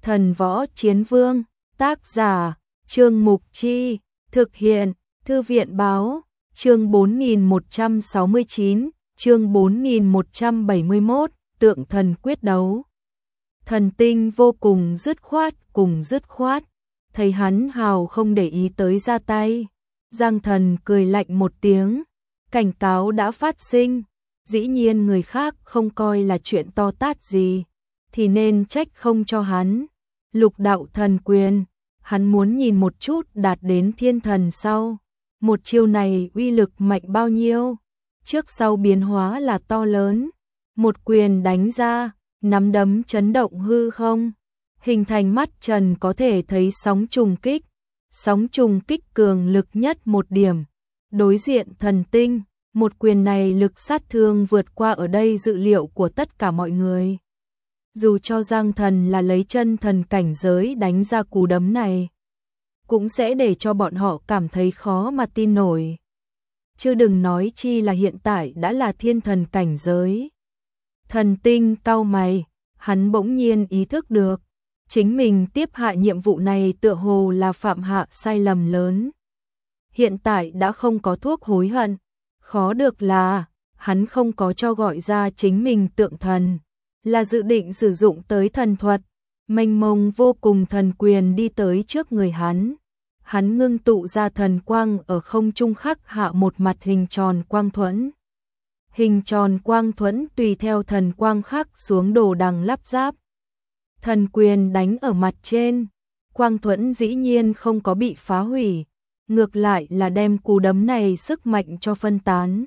Thần Võ Chiến Vương, tác giả, Trương Mục Chi, thực hiện, Thư viện Báo, chương 4169, chương 4171, tượng thần quyết đấu. Thần Tinh vô cùng dứt khoát, thấy hắn hào không để ý tới ra tay. Giang Thần cười lạnh một tiếng, cảnh cáo đã phát sinh, dĩ nhiên người khác không coi là chuyện to tát gì, thì nên trách không cho hắn. Lục đạo thần quyền, hắn muốn nhìn một chút đạt đến thiên thần sau. Một chiêu này uy lực mạnh bao nhiêu, trước sau biến hóa là to lớn. Một quyền đánh ra, nắm đấm chấn động hư không, hình thành mắt trần có thể thấy sóng trùng kích. Sóng trùng kích cường lực nhất một điểm. Đối diện thần tinh, một quyền này lực sát thương vượt qua ở đây dự liệu của tất cả mọi người. Dù cho Giang Thần là lấy chân thần cảnh giới đánh ra cú đấm này, cũng sẽ để cho bọn họ cảm thấy khó mà tin nổi. Chứ đừng nói chi là hiện tại đã là thiên thần cảnh giới. Thần tinh cau mày, hắn bỗng nhiên ý thức được, chính mình tiếp hạ nhiệm vụ này tựa hồ là phạm hạ sai lầm lớn. Hiện tại đã không có thuốc hối hận, khó được là hắn không có cho gọi ra chính mình tượng thần, là dự định sử dụng tới thần thuật. Mênh mông vô cùng thần quyền đi tới trước người hắn. Hắn ngưng tụ ra thần quang ở không trung khắc hạ một mặt hình tròn quang thuẫn. Hình tròn quang thuẫn tùy theo thần quang khắc xuống đồ đằng lắp ráp. Thần quyền đánh ở mặt trên, quang thuẫn dĩ nhiên không có bị phá hủy, ngược lại là đem cú đấm này sức mạnh cho phân tán.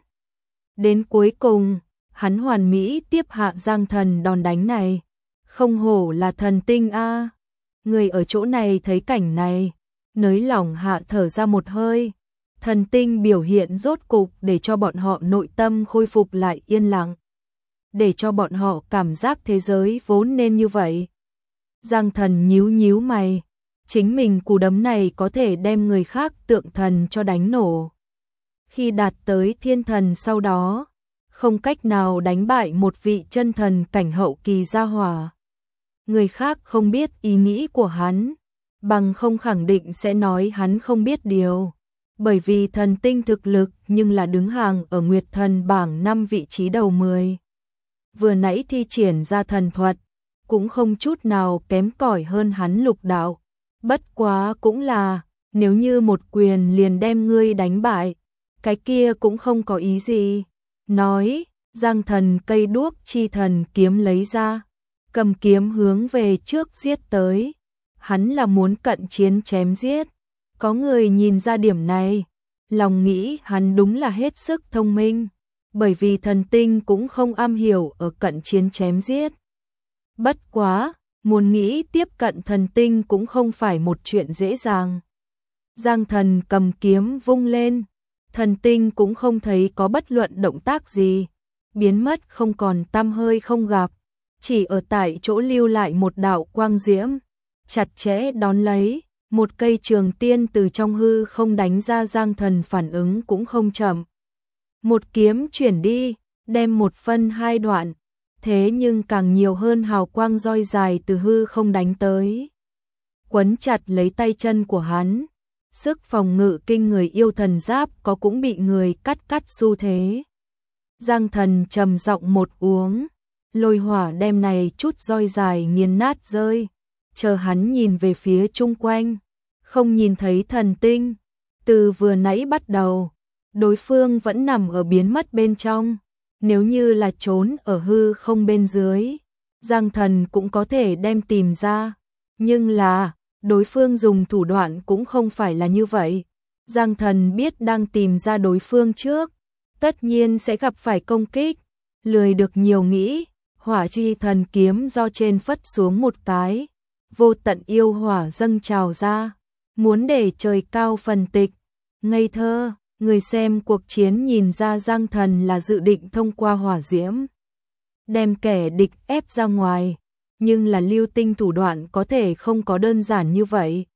Đến cuối cùng, hắn hoàn mỹ tiếp hạ Giang Thần đòn đánh này. Không hổ là thần tinh a. Người ở chỗ này thấy cảnh này, nới lỏng hạ thở ra một hơi. Thần tinh biểu hiện rốt cục để cho bọn họ nội tâm khôi phục lại yên lặng, để cho bọn họ cảm giác thế giới vốn nên như vậy. Giang Thần nhíu mày, chính mình cú đấm này có thể đem người khác tượng thần cho đánh nổ. Khi đạt tới thiên thần sau đó, không cách nào đánh bại một vị chân thần cảnh hậu kỳ gia hỏa. Người khác không biết ý nghĩ của hắn, bằng không khẳng định sẽ nói hắn không biết điều. Bởi vì thần tinh thực lực nhưng là đứng hàng ở Nguyệt Thần bảng 5 vị trí đầu 10. Vừa nãy thi triển ra thần thuật, cũng không chút nào kém cỏi hơn hắn lục đạo. Bất quá cũng là, nếu như một quyền liền đem ngươi đánh bại, cái kia cũng không có ý gì. Nói, Giang Thần cây đuốc chi thần kiếm lấy ra, cầm kiếm hướng về trước giết tới. Hắn là muốn cận chiến chém giết. Có người nhìn ra điểm này, lòng nghĩ hắn đúng là hết sức thông minh, bởi vì thần tinh cũng không am hiểu ở cận chiến chém giết. Bất quá, muốn nghĩ tiếp cận thần tinh cũng không phải một chuyện dễ dàng. Giang Thần cầm kiếm vung lên, thần tinh cũng không thấy có bất luận động tác gì, biến mất không còn tăm hơi không gặp, chỉ ở tại chỗ lưu lại một đạo quang diễm, chặt chẽ đón lấy. Một cây trường tiên từ trong hư không đánh ra. Giang Thần phản ứng cũng không chậm. Một kiếm chuyển đi, đem một phân hai đoạn, thế nhưng càng nhiều hơn hào quang roi dài từ hư không đánh tới. Quấn chặt lấy tay chân của hắn, sức phòng ngự kinh người yêu thần giáp có cũng bị người cắt xu thế. Giang Thần trầm giọng một uống, lôi hỏa đem này chút roi dài nghiền nát rơi. Chờ hắn nhìn về phía chung quanh, không nhìn thấy thần tinh. Từ vừa nãy bắt đầu, đối phương vẫn nằm ở biến mất bên trong. Nếu như là trốn ở hư không bên dưới, Giang Thần cũng có thể đem tìm ra. Nhưng là, đối phương dùng thủ đoạn cũng không phải là như vậy. Giang Thần biết đang tìm ra đối phương trước, tất nhiên sẽ gặp phải công kích. Lười được nhiều nghĩ, hỏa chi thần kiếm do trên phất xuống một cái. Vô tận yêu hỏa dâng trào ra, muốn để trời cao phần tịch. Ngây thơ, người xem cuộc chiến nhìn ra Giang Thần là dự định thông qua hỏa diễm đem kẻ địch ép ra ngoài, nhưng là lưu tinh thủ đoạn có thể không có đơn giản như vậy.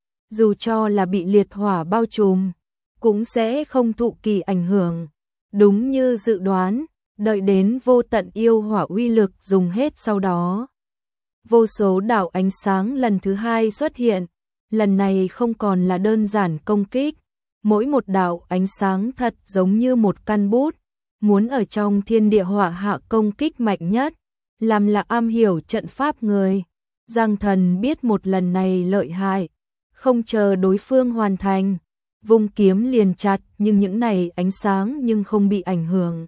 Dù cho là bị liệt hỏa bao trùm, cũng sẽ không thụ kỳ ảnh hưởng. Đúng như dự đoán, đợi đến vô tận yêu hỏa uy lực dùng hết sau đó, vô số đạo ánh sáng lần thứ hai xuất hiện, lần này không còn là đơn giản công kích, mỗi một đạo ánh sáng thật giống như một căn bút, muốn ở trong thiên địa hỏa hạ công kích mạnh nhất, làm là am hiểu trận pháp người. Giang Thần biết một lần này lợi hại, không chờ đối phương hoàn thành, vung kiếm liền chặt, nhưng những này ánh sáng nhưng không bị ảnh hưởng.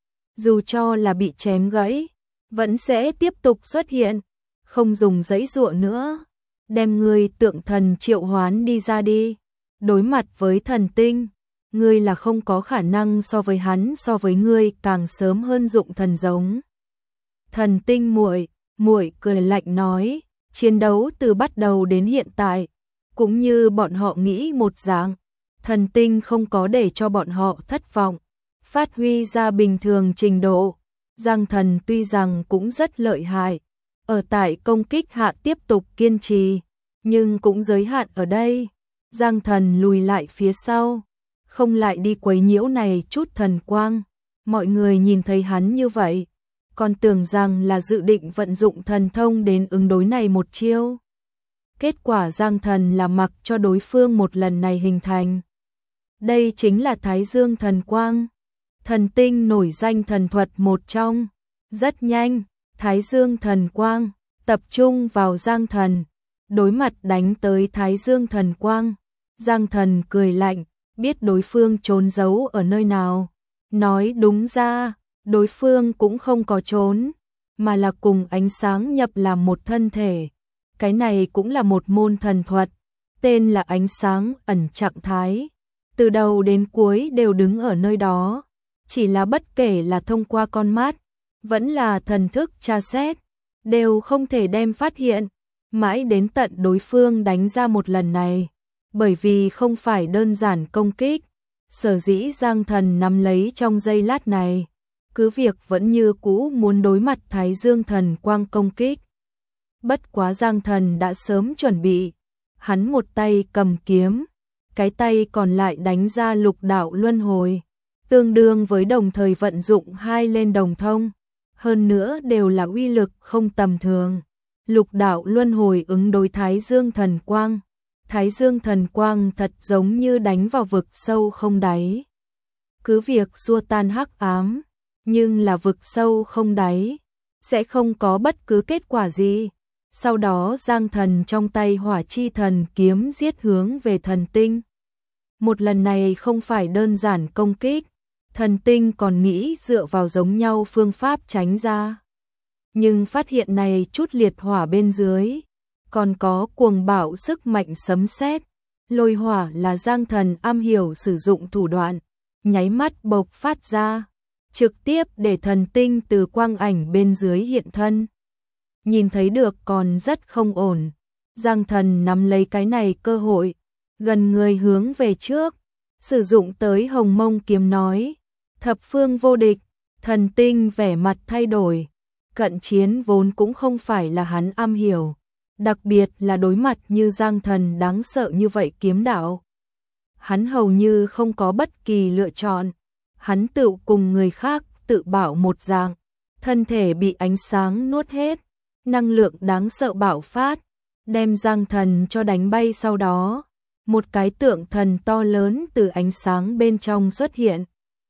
Dù cho là bị chém gãy, vẫn sẽ tiếp tục xuất hiện, không dùng giãy giụa nữa. Đem ngươi tượng thần triệu hoán đi ra đi. Đối mặt với thần tinh, ngươi là không có khả năng so với hắn, so với ngươi càng sớm hơn dụng thần giống. Thần tinh muội cười lạnh nói, chiến đấu từ bắt đầu đến hiện tại, cũng như bọn họ nghĩ một dạng, thần tinh không có để cho bọn họ thất vọng, phát huy ra bình thường trình độ. Giang Thần tuy rằng cũng rất lợi hại, ở tại công kích hạ tiếp tục kiên trì, nhưng cũng giới hạn ở đây. Giang Thần lùi lại phía sau, không lại đi quấy nhiễu này chút thần quang. Mọi người nhìn thấy hắn như vậy, còn tưởng rằng là dự định vận dụng thần thông đến ứng đối này một chiêu. Kết quả Giang Thần là mặc cho đối phương một lần này hình thành. Đây chính là Thái Dương thần quang, thần tinh nổi danh thần thuật một trong. Rất nhanh, Thái Dương thần quang tập trung vào Giang Thần, đối mặt đánh tới Thái Dương thần quang. Giang Thần cười lạnh, biết đối phương trốn giấu ở nơi nào. Nói đúng ra, đối phương cũng không có trốn, mà là cùng ánh sáng nhập làm một thân thể. Cái này cũng là một môn thần thuật, tên là ánh sáng ẩn trạng thái. Từ đầu đến cuối đều đứng ở nơi đó, chỉ là bất kể là thông qua con mắt, vẫn là thần thức tra xét, đều không thể đem phát hiện. Mãi đến tận đối phương đánh ra một lần này, bởi vì không phải đơn giản công kích, sở dĩ Giang Thần nắm lấy trong giây lát này, cứ việc vẫn như cũ muốn đối mặt Thái Dương thần quang công kích. Bất quá Giang Thần đã sớm chuẩn bị, hắn một tay cầm kiếm, cái tay còn lại đánh ra lục đạo luân hồi, tương đương với đồng thời vận dụng hai lên đồng thông, hơn nữa đều là uy lực không tầm thường. Lục đạo luân hồi ứng đối Thái Dương thần quang. Thái Dương thần quang thật giống như đánh vào vực sâu không đáy. Cứ việc xua tan hắc ám, nhưng là vực sâu không đáy, sẽ không có bất cứ kết quả gì. Sau đó Giang Thần trong tay hỏa chi thần kiếm giết hướng về thần tinh. Một lần này không phải đơn giản công kích, thần tinh còn nghĩ dựa vào giống nhau phương pháp tránh ra. Nhưng phát hiện này chút liệt hỏa bên dưới, còn có cuồng bạo sức mạnh sấm sét, lôi hỏa là Giang Thần am hiểu sử dụng thủ đoạn, nháy mắt bộc phát ra, trực tiếp để thần tinh từ quang ảnh bên dưới hiện thân. Nhìn thấy được còn rất không ổn, Giang Thần nắm lấy cái này cơ hội, gần người hướng về trước, sử dụng tới Hồng Mông kiếm nói, thập phương vô địch. Thần tinh vẻ mặt thay đổi, cận chiến vốn cũng không phải là hắn am hiểu, đặc biệt là đối mặt như Giang Thần đáng sợ như vậy kiếm đạo. Hắn hầu như không có bất kỳ lựa chọn, hắn tự cùng người khác tự bảo một dạng, thân thể bị ánh sáng nuốt hết, năng lượng đáng sợ bạo phát, đem Giang Thần cho đánh bay. Sau đó, một cái tượng thần to lớn từ ánh sáng bên trong xuất hiện.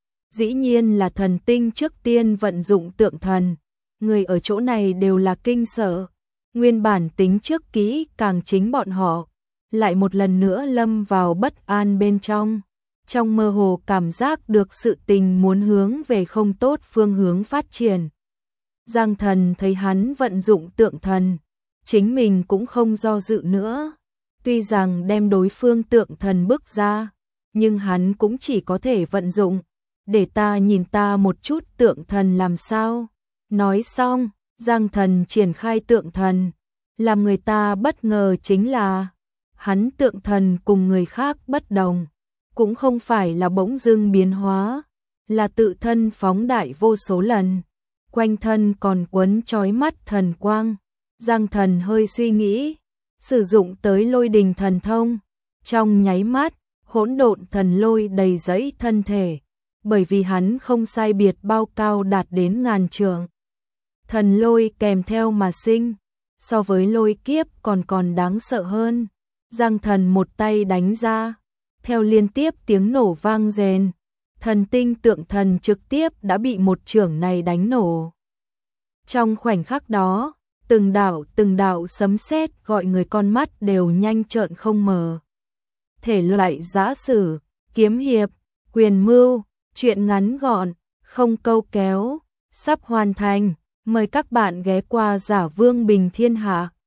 Dĩ nhiên là thần tinh trước tiên vận dụng tượng thần, người ở chỗ này đều là kinh sợ, nguyên bản tính trước kỹ càng chính bọn họ, lại một lần nữa lâm vào bất an bên trong. Trong mơ hồ cảm giác được sự tình muốn hướng về không tốt phương hướng phát triển. Giang Thần thấy hắn vận dụng tượng thần, chính mình cũng không do dự nữa. Tuy rằng đem đối phương tượng thần bức ra, nhưng hắn cũng chỉ có thể vận dụng. Để ta nhìn ta một chút tượng thần làm sao. Nói xong, Giang Thần triển khai tượng thần. Làm người ta bất ngờ chính là, hắn tượng thần cùng người khác bất đồng. Cũng không phải là bỗng dưng biến hóa, là tự thân phóng đại vô số lần. Quanh thân còn quấn chói mắt thần quang. Giang Thần hơi suy nghĩ, sử dụng tới lôi đình thần thông. Trong nháy mắt, hỗn độn thần lôi đầy dẫy thân thể. Bởi vì hắn không sai biệt bao cao đạt đến 1000 trượng. Thần lôi kèm theo mà sinh, so với lôi kiếp còn đáng sợ hơn. Giang Thần một tay đánh ra, theo liên tiếp tiếng nổ vang rền, thần tinh tượng thần trực tiếp đã bị một chưởng này đánh nổ. Trong khoảnh khắc đó, từng đạo sấm sét gọi người con mắt đều nhanh trợn không mở. Thể loại giã sử, kiếm hiệp, quyền mưu, truyện ngắn gọn, không câu kéo, sắp hoàn thành. Mời các bạn ghé qua Giả Vương Bình Thiên Hạ.